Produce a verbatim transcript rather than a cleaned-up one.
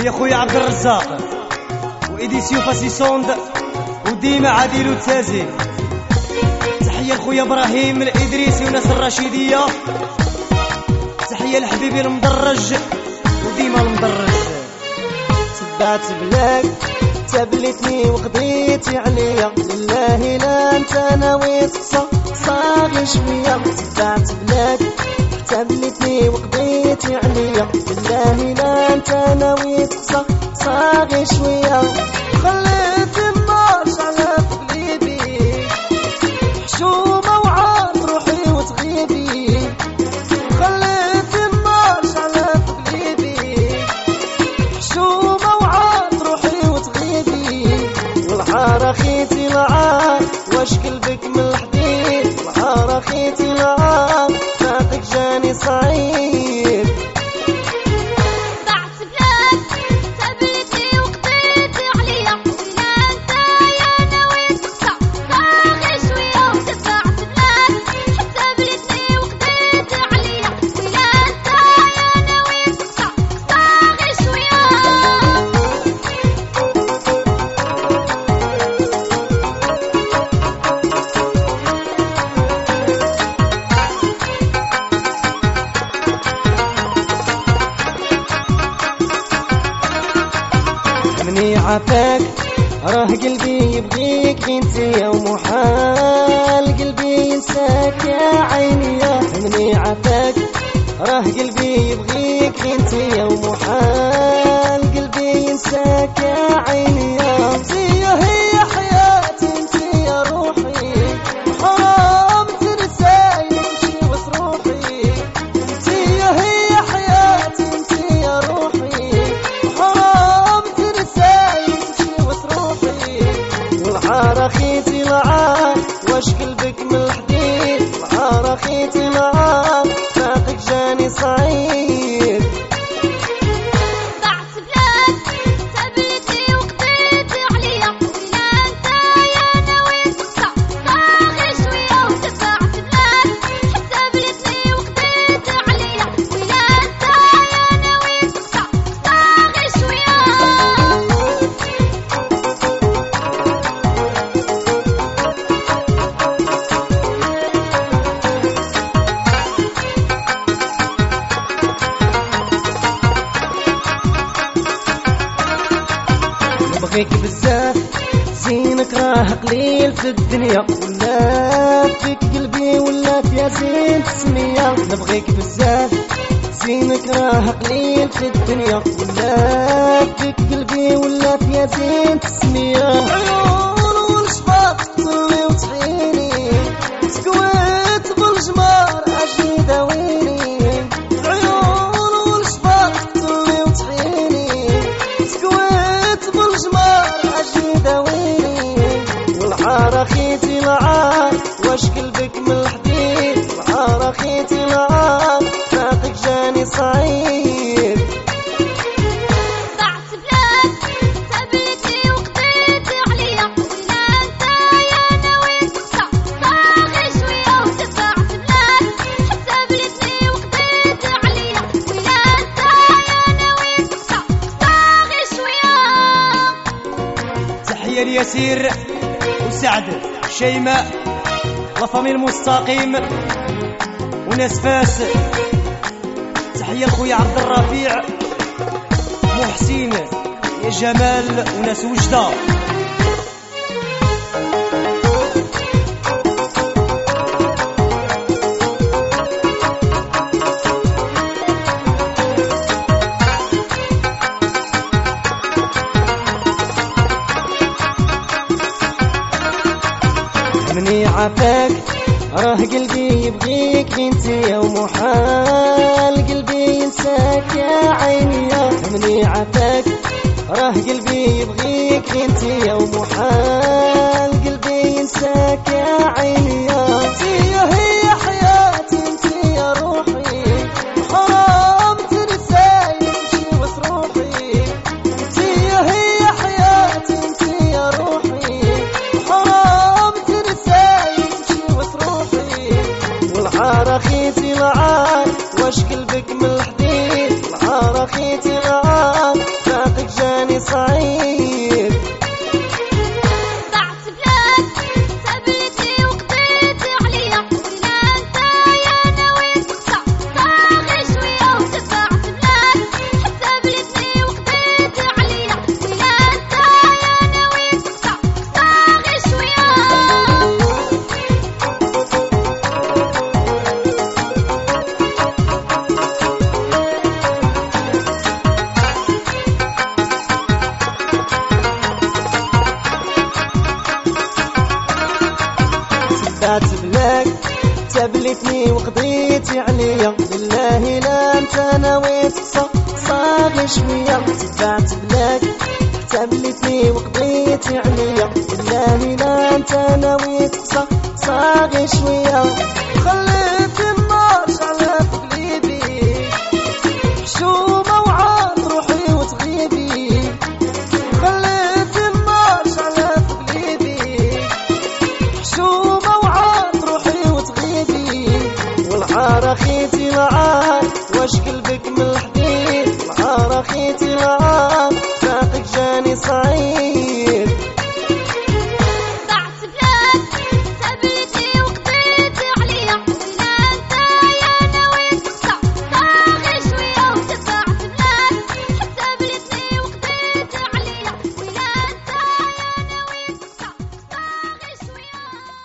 تحية خويا عبد الرزاق وإديسيو فاسي سوند وديما عادل وتازي. تحية لخويا إبراهيم الإدريسي وناس الرشيدية. تحية لحبيبي المدرج وديما المدرج. تبعت بلاك تبلتني وقضيتي عليا، لله لا انت ناوي تقصى صاغي شوية. تبعت بلاك تبلتني وقضيتي عليا، لله لا انت ناوي تقصى صاغي شوية. خليت النار شعلة في قلبي، حشومة وعاد روحي وتغيبي. خليت النار شعلة في قلبي، حشومة وعاد روحي وتغيبي. والعار اخيتي العار واش قلبك من الحديد، والعار اخيتي العار فاتك جاني صعيب. مني عافاك راه قلبي يبغيك انتيا، ومحال قلبي ينساك يا عيني. مني عافاك راه قلبي يبغيك انتيا، ومحال قلبي ينساك يا عيني. انتيا هي حياتي انتيا روحي، حرام تنساي نمشي وتروحي. انتيا هي حياتي انتيا روحي، والعار اخيتي العار واش قلبك من الحديد. والعار اخيتي العار فاتك جاني صعيب. ضعت بلاك تبلتي وقضيتي عليا، ولا انت يا ناوي تقطع صاغي شويه. وتبعت بلاك حتى بلتني وقضيتي عليا، ولا انت يا ناوي تقطع صاغي شويه. نبغيك بزاف زينك راه قليل في الدنيا، ولا فيك قلبي ولا يا زين تسمية. نبغيك بزاف زينك راه قليل في الدنيا، ولا فيك قلبي ولا يا زين تسمية. عيون والشفاق تطلي وتعيني، سكويت بالجمار اجي داويني. عيون والشفاق تطلي وتعيني، سكويت بالجمار اجي داويني. والعار اخيتي العار واش قلبك من الحديد. والعار اخيتي العار فاتك جاني صعيب. ضعت بلاك تبلتي وقضيتي عليا، ولا انت يا ناوي تقطع صاغي شويه. وتبعت بلاك حتى بلتني وقضيتي عليا، ولا انت يا ناوي تقطع صاغي شويه. تحية لياسير وسعد شيماء لافامي المستقيم وناس فاس. تحية لخويا عبد الرفيع محسين يا جمال وناس وجدة. مني عافاك راه قلبي يبغيك انتيا، ومحال قلبي ينساك يا عيني. مني عافاك راه قلبي يبغيك انتيا، ومحال قلبي ينساك يا عيني. انتيا هي حياتي انتيا روحي، حرام تنساي نمشي وتروحي. انتيا هي حياتي انتيا روحي، حرام تنساي نمشي وتروحي. والعار اخيتي العار واش قلبك من الحديد. والعار اخيتي العار فاتك حتبلتني وقضيتي عليا، بالله لا انت نويت صاغي شوية، تبعت بلاك حتبلتني وقضيتي عليا، بالله لا انت نويت صاغي شوية. خليت النار شعلة في قلبي حشومة وعاد روحي وتغيبي، خليت النار شعلة في قلبي حشومة وعاد روحي وتغيبي. والعار اخيتي العار واش قلبك من الحديد، العار اخيتي العار فاقك جاني صعيب